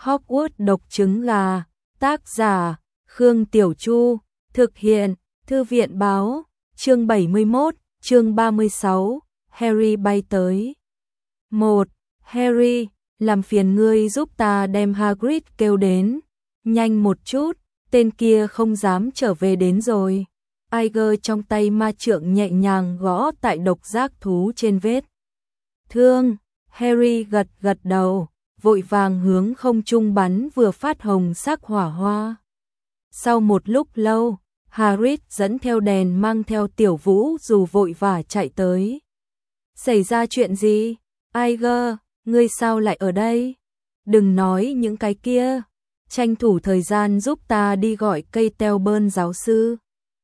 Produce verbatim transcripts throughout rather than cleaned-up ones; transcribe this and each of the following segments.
Hogwarts độc trứng gà, tác giả, Khương Tiểu Chu, thực hiện, Thư viện báo, chương bảy mươi mốt, chương ba mươi sáu, Harry bay tới. một. Harry, làm phiền ngươi giúp ta đem Hagrid kêu đến, nhanh một chút, tên kia không dám trở về đến rồi. Tiger trong tay ma trượng nhẹ nhàng gõ tại độc giác thú trên vết thương. Harry gật gật đầu, vội vàng hướng không trung bắn vừa phát hồng sắc hỏa hoa. Sau một lúc lâu, Hagrid dẫn theo đèn mang theo Tiểu Vũ dù vội vã chạy tới. Xảy ra chuyện gì? Tiger, ngươi sao lại ở đây? Đừng nói những cái kia, tranh thủ thời gian giúp ta đi gọi cây teo bơn giáo sư.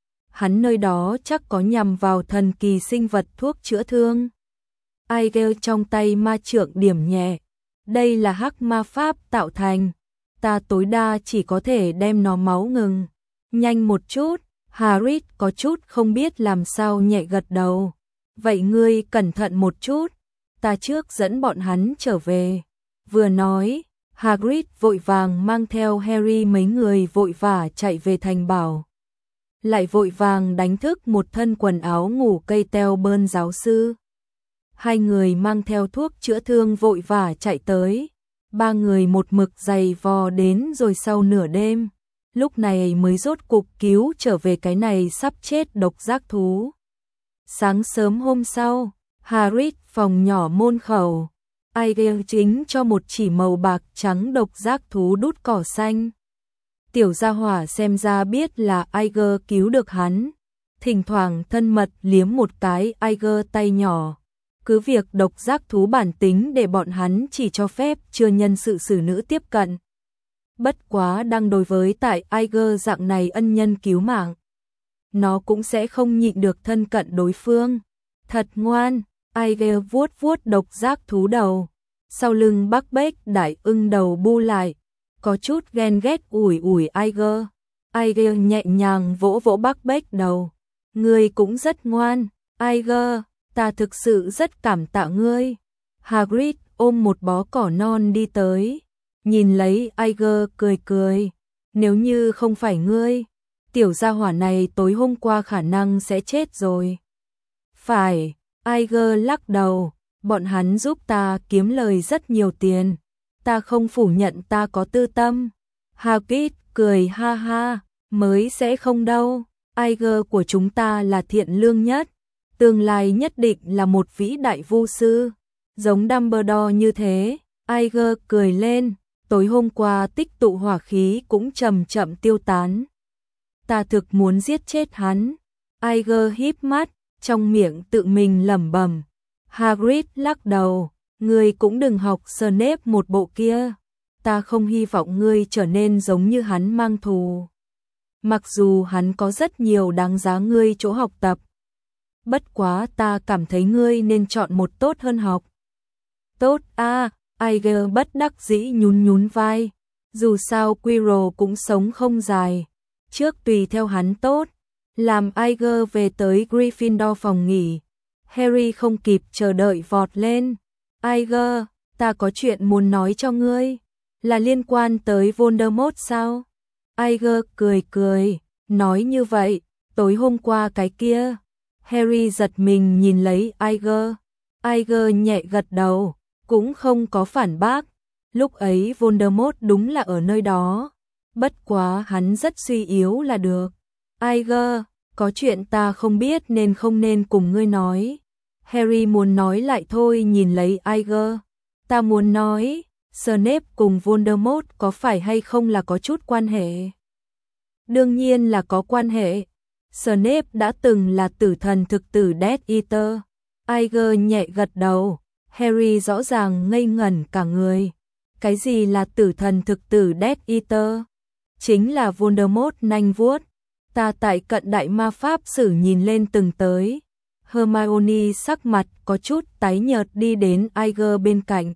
Hắn nơi đó chắc có nhằm vào thần kỳ sinh vật thuốc chữa thương. Tiger trong tay ma trượng điểm nhẹ. Đây là hắc ma pháp tạo thành, ta tối đa chỉ có thể đem nó máu ngừng. Nhanh một chút, Hagrid có chút không biết làm sao nhẹ gật đầu. Vậy ngươi cẩn thận một chút, ta trước dẫn bọn hắn trở về. Vừa nói, Hagrid vội vàng mang theo Harry mấy người vội vã chạy về thành bảo. Lại vội vàng đánh thức một thân quần áo ngủ cây teo bơn giáo sư. Hai người mang theo thuốc chữa thương vội vã chạy tới. Ba người một mực giày vò đến rồi sau nửa đêm. Lúc này mới rốt cục cứu trở về cái này sắp chết độc giác thú. Sáng sớm hôm sau, Hagrid phòng nhỏ môn khẩu. Tiger chính cho một chỉ màu bạc trắng độc giác thú đút cỏ xanh. Tiểu gia hỏa xem ra biết là Tiger cứu được hắn. Thỉnh thoảng thân mật liếm một cái Tiger tay nhỏ. Cứ việc độc giác thú bản tính để bọn hắn chỉ cho phép chưa nhân sự xử nữ tiếp cận. Bất quá đang đối với tại Tiger dạng này ân nhân cứu mạng, nó cũng sẽ không nhịn được thân cận đối phương. Thật ngoan, Tiger vuốt vuốt độc giác thú đầu. Sau lưng Bắc Bếch đại ưng đầu bu lại, có chút ghen ghét ủi ủi Tiger. Tiger nhẹ nhàng vỗ vỗ Bắc Bếch đầu. Ngươi cũng rất ngoan, Tiger, ta thực sự rất cảm tạ ngươi. Hagrid ôm một bó cỏ non đi tới, nhìn lấy Tiger cười cười. Nếu như không phải ngươi, tiểu gia hỏa này tối hôm qua khả năng sẽ chết rồi. Phải, Tiger lắc đầu, bọn hắn giúp ta kiếm lời rất nhiều tiền. Ta không phủ nhận ta có tư tâm. Hagrid cười ha ha, mới sẽ không đâu. Tiger của chúng ta là thiện lương nhất, tương lai nhất định là một vĩ đại vu sư, giống Dumbledore như thế. Tiger cười lên, tối hôm qua tích tụ hỏa khí cũng chậm chậm tiêu tán. Ta thực muốn giết chết hắn. Tiger híp mắt, trong miệng tự mình lẩm bẩm. Hagrid lắc đầu, ngươi cũng đừng học Snape một bộ kia. Ta không hy vọng ngươi trở nên giống như hắn mang thù. Mặc dù hắn có rất nhiều đáng giá ngươi chỗ học tập. Bất quá ta cảm thấy ngươi nên chọn một tốt hơn học. Tốt a, à, Tiger bất đắc dĩ nhún nhún vai. Dù sao Quirrell cũng sống không dài. Trước tùy theo hắn tốt. Làm Tiger về tới Gryffindor phòng nghỉ. Harry không kịp chờ đợi vọt lên. Tiger, ta có chuyện muốn nói cho ngươi. Là liên quan tới Voldemort sao? Tiger cười cười, nói như vậy, tối hôm qua cái kia. Harry giật mình nhìn lấy Tiger. Tiger nhẹ gật đầu, cũng không có phản bác. Lúc ấy Voldemort đúng là ở nơi đó. Bất quá hắn rất suy yếu là được. Tiger, có chuyện ta không biết nên không nên cùng ngươi nói. Harry muốn nói lại thôi nhìn lấy Tiger. Ta muốn nói, Snape cùng Voldemort có phải hay không là có chút quan hệ? Đương nhiên là có quan hệ. Snape đã từng là tử thần thực tử Death Eater. Tiger nhẹ gật đầu. Harry rõ ràng ngây ngẩn cả người. Cái gì là tử thần thực tử Death Eater? Chính là Voldemort nanh vuốt. Ta tại cận đại ma pháp sử nhìn lên từng tới. Hermione sắc mặt có chút tái nhợt đi đến Tiger bên cạnh.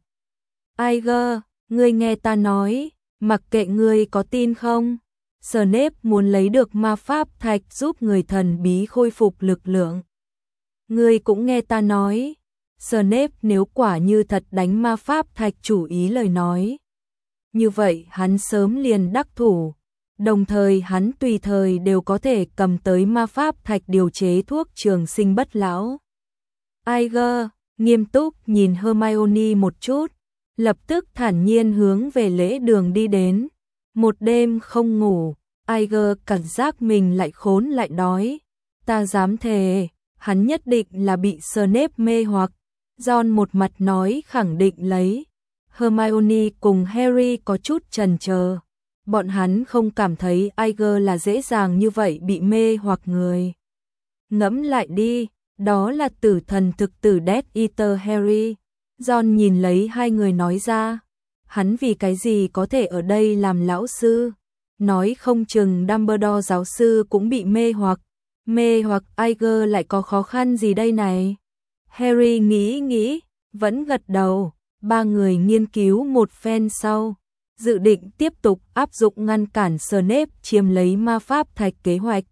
Tiger, ngươi nghe ta nói, mặc kệ ngươi có tin không, Snape muốn lấy được ma pháp thạch giúp người thần bí khôi phục lực lượng. Ngươi cũng nghe ta nói, Snape nếu quả như thật đánh ma pháp thạch chủ ý lời nói, như vậy hắn sớm liền đắc thủ. Đồng thời hắn tùy thời đều có thể cầm tới ma pháp thạch điều chế thuốc trường sinh bất lão. Iger nghiêm túc nhìn Hermione một chút, lập tức thản nhiên hướng về lễ đường đi đến. Một đêm không ngủ, Iger cảm giác mình lại khốn lại đói. Ta dám thề, hắn nhất định là bị Snape mê hoặc. Ron một mặt nói khẳng định lấy. Hermione cùng Harry có chút chần chờ. Bọn hắn không cảm thấy Iger là dễ dàng như vậy bị mê hoặc người. Ngẫm lại đi, đó là tử thần thực tử Death Eater Harry. Ron nhìn lấy hai người nói ra. Hắn vì cái gì có thể ở đây làm lão sư? Nói không chừng Dumbledore giáo sư cũng bị mê hoặc. Mê hoặc Iger lại có khó khăn gì đây này? Harry nghĩ nghĩ, vẫn gật đầu. Ba người nghiên cứu một phen sau, dự định tiếp tục áp dụng ngăn cản Snape chiếm lấy ma pháp thạch kế hoạch.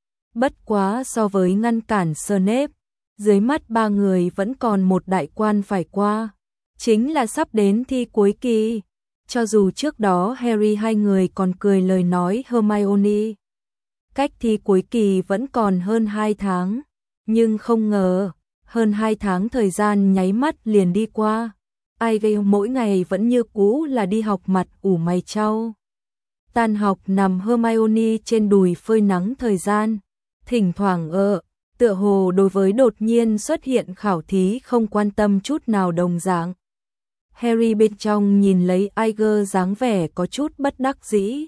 Bất quá so với ngăn cản Snape, dưới mắt ba người vẫn còn một đại quan phải qua, chính là sắp đến thi cuối kỳ. Cho dù trước đó Harry hai người còn cười lời nói Hermione, cách thi cuối kỳ vẫn còn hơn hai tháng, nhưng không ngờ, hơn hai tháng thời gian nháy mắt liền đi qua. Iger mỗi ngày vẫn như cũ là đi học mặt ủ mày chau. Tan học nằm Hermione trên đùi phơi nắng thời gian, thỉnh thoảng ợ, tựa hồ đối với đột nhiên xuất hiện khảo thí không quan tâm chút nào đồng dạng. Harry bên trong nhìn lấy Iger dáng vẻ có chút bất đắc dĩ.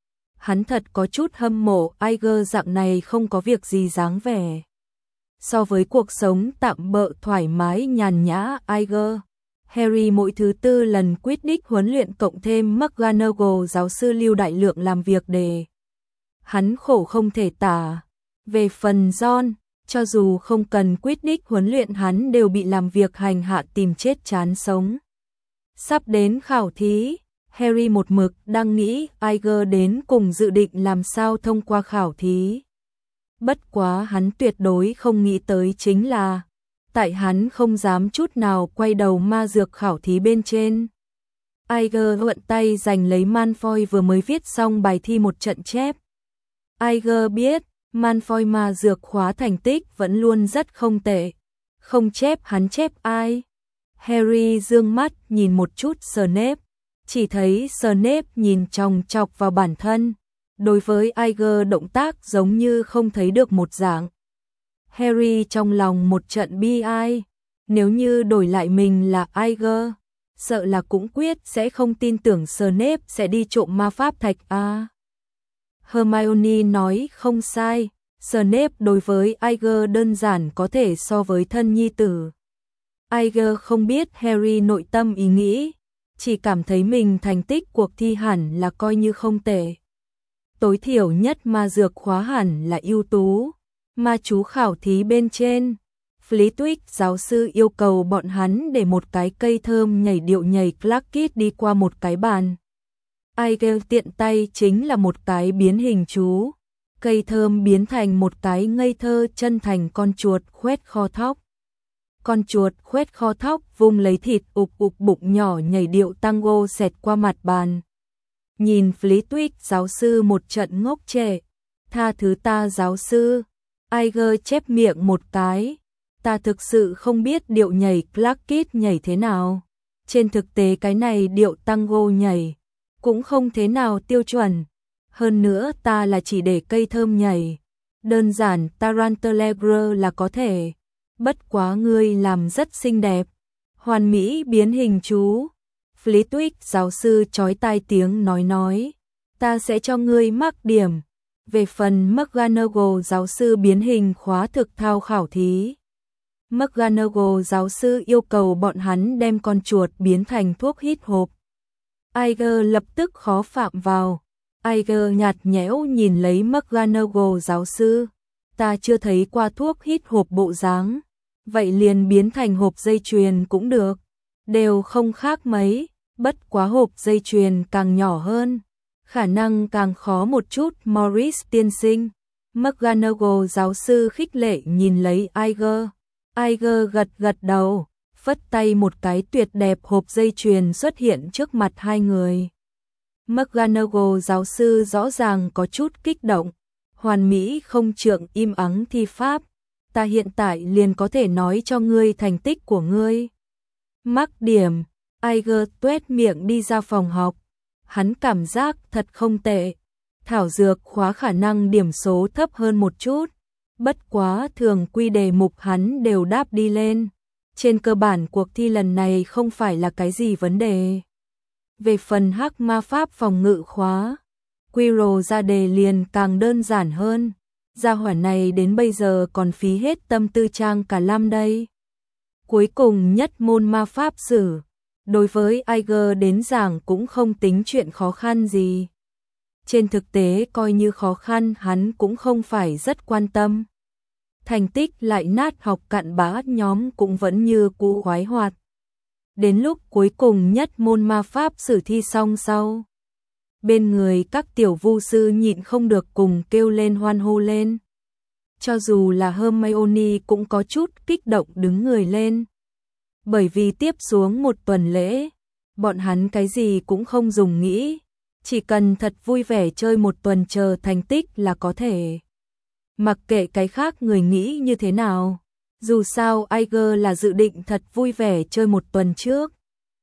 Hắn thật có chút hâm mộ Iger dạng này không có việc gì dáng vẻ. So với cuộc sống tạm bợ thoải mái nhàn nhã Iger, Harry mỗi thứ tư lần Quidditch huấn luyện cộng thêm McGonagall giáo sư lưu đại lượng làm việc để hắn khổ không thể tả. Về phần Ron, cho dù không cần Quidditch huấn luyện hắn đều bị làm việc hành hạ tìm chết chán sống. Sắp đến khảo thí, Harry một mực đang nghĩ Iger đến cùng dự định làm sao thông qua khảo thí. Bất quá hắn tuyệt đối không nghĩ tới chính là tại hắn không dám chút nào quay đầu ma dược khảo thí bên trên. Iger thuận tay giành lấy Malfoy vừa mới viết xong bài thi một trận chép. Iger biết, Malfoy ma dược khóa thành tích vẫn luôn rất không tệ. Không chép hắn chép ai? Harry dương mắt nhìn một chút Snape, chỉ thấy Snape nhìn chòng chọc vào bản thân. Đối với Iger động tác giống như không thấy được một dạng. Harry trong lòng một trận bi ai, nếu như đổi lại mình là Iger, sợ là cũng quyết sẽ không tin tưởng Snape sẽ đi trộm ma pháp thạch a. À, Hermione nói không sai, Snape đối với Iger đơn giản có thể so với thân nhi tử. Iger không biết Harry nội tâm ý nghĩ, chỉ cảm thấy mình thành tích cuộc thi hẳn là coi như không tệ. Tối thiểu nhất ma dược khóa hẳn là ưu tú. Ma chú khảo thí bên trên, Flitwick giáo sư yêu cầu bọn hắn để một cái cây thơm nhảy điệu nhảy Clackit đi qua một cái bàn. Iger tiện tay chính là một cái biến hình chú, cây thơm biến thành một cái ngây thơ chân thành con chuột khoét kho thóc. Con chuột khoét kho thóc vung lấy thịt ục ục bụng nhỏ nhảy điệu tango xẹt qua mặt bàn. Nhìn Flitwick giáo sư một trận ngốc trệ, tha thứ ta giáo sư. Iger chép miệng một cái, ta thực sự không biết điệu nhảy Clackit nhảy thế nào. Trên thực tế cái này điệu tango nhảy cũng không thế nào tiêu chuẩn. Hơn nữa ta là chỉ để cây thơm nhảy. Đơn giản Tarantellegre là có thể. Bất quá ngươi làm rất xinh đẹp. Hoàn mỹ biến hình chú. Flitwick giáo sư chói tai tiếng nói nói. Ta sẽ cho ngươi mắc điểm. Về phần McGonagall giáo sư biến hình khóa thực thao khảo thí. McGonagall giáo sư yêu cầu bọn hắn đem con chuột biến thành thuốc hít hộp. Iger lập tức khó phạm vào. Iger nhạt nhẽo nhìn lấy McGonagall giáo sư. Ta chưa thấy qua thuốc hít hộp bộ dáng. Vậy liền biến thành hộp dây chuyền cũng được. Đều không khác mấy, bất quá hộp dây chuyền càng nhỏ hơn. Khả năng càng khó một chút Morris tiên sinh. McGonagall giáo sư khích lệ nhìn lấy Iger. Iger gật gật đầu, phất tay một cái tuyệt đẹp hộp dây chuyền xuất hiện trước mặt hai người. McGonagall giáo sư rõ ràng có chút kích động. Hoàn mỹ không trượng im ắng thi pháp. Ta hiện tại liền có thể nói cho ngươi thành tích của ngươi. Mắc điểm. Iger tuét miệng đi ra phòng học. Hắn cảm giác thật không tệ. Thảo dược khóa khả năng điểm số thấp hơn một chút. Bất quá thường quy đề mục hắn đều đáp đi lên. Trên cơ bản cuộc thi lần này không phải là cái gì vấn đề. Về phần hắc ma pháp phòng ngự khóa, Quirrell ra đề liền càng đơn giản hơn. Gia hỏa này đến bây giờ còn phí hết tâm tư trang cả năm đây. Cuối cùng nhất môn ma pháp sử, đối với Iger đến giảng cũng không tính chuyện khó khăn gì. Trên thực tế coi như khó khăn hắn cũng không phải rất quan tâm. Thành tích lại nát học cặn bã nhóm cũng vẫn như cũ khoái hoạt. Đến lúc cuối cùng nhất môn ma pháp sử thi xong sau. Bên người các tiểu vu sư nhịn không được cùng kêu lên hoan hô lên. Cho dù là Hermione cũng có chút kích động đứng người lên. Bởi vì tiếp xuống một tuần lễ, bọn hắn cái gì cũng không dùng nghĩ. Chỉ cần thật vui vẻ chơi một tuần chờ thành tích là có thể. Mặc kệ cái khác người nghĩ như thế nào. Dù sao Iger là dự định thật vui vẻ chơi một tuần trước.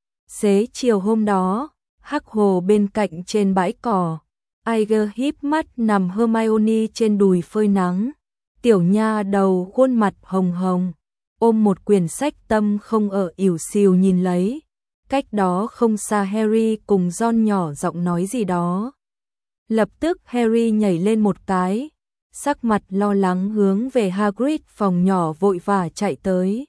Xế chiều hôm đó, hắc hồ bên cạnh trên bãi cỏ. Iger híp mắt nằm Hermione trên đùi phơi nắng. Tiểu nha đầu khuôn mặt hồng hồng. Ôm một quyển sách tâm không ở ỉu xìu nhìn lấy. Cách đó không xa Harry cùng Ron nhỏ giọng nói gì đó. Lập tức Harry nhảy lên một cái. Sắc mặt lo lắng hướng về Hagrid phòng nhỏ vội vã chạy tới.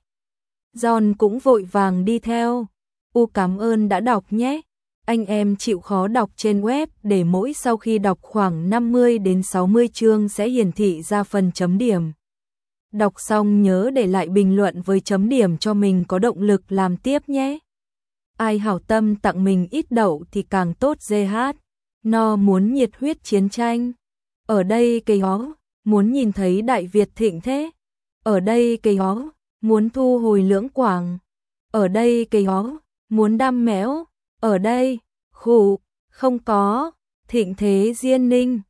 Ron cũng vội vàng đi theo. U cảm ơn đã đọc nhé. Anh em chịu khó đọc trên web để mỗi sau khi đọc khoảng năm mươi đến sáu mươi chương sẽ hiển thị ra phần chấm điểm. Đọc xong nhớ để lại bình luận với chấm điểm cho mình có động lực làm tiếp nhé. Ai hảo tâm tặng mình ít đậu thì càng tốt giê hát. No muốn nhiệt huyết chiến tranh. Ở đây cây hó, muốn nhìn thấy Đại Việt thịnh thế. Ở đây cây hó, muốn thu hồi Lưỡng Quảng. Ở đây cây hó, muốn đam mẽo. Ở đây, khủ, không có, thịnh thế Diên Ninh.